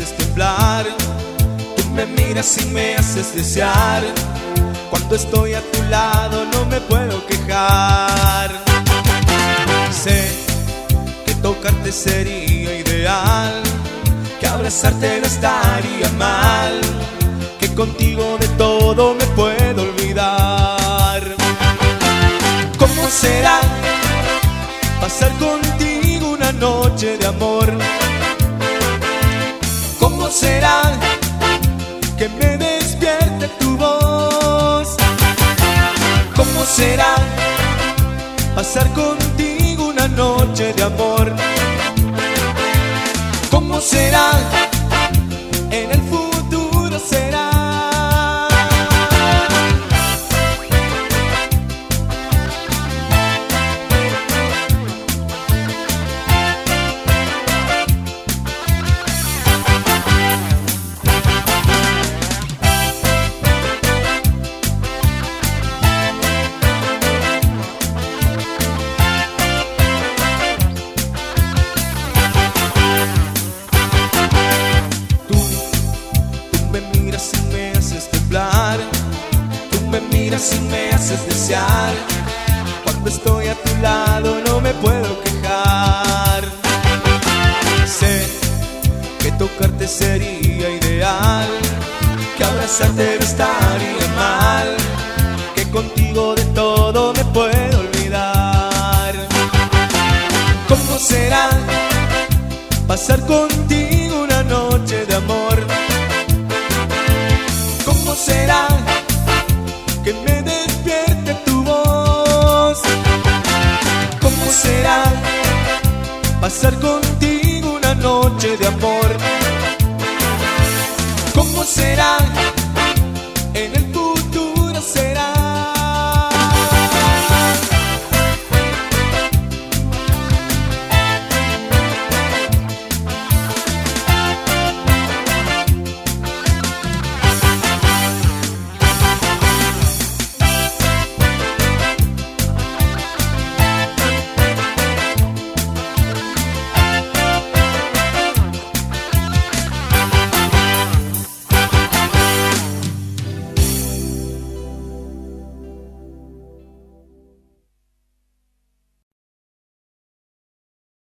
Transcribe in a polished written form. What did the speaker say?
haces temblar, tú me miras y me haces desear. Cuando estoy a tu lado no me puedo quejar. Sé que tocarte sería ideal, que abrazarte no estaría mal, que contigo de todo me puedo olvidar. ¿Cómo será pasar contigo una noche de amor? ¿Cómo será que me despierte tu voz? ¿Cómo será pasar contigo una noche de amor? ¿Cómo será? En el futuro será. Tú me miras y me haces desear. Cuando estoy a tu lado no me puedo quejar. Sé que tocarte sería ideal, que abrazarte no estaría mal, que contigo de todo me puedo olvidar. ¿Cómo será pasar contigo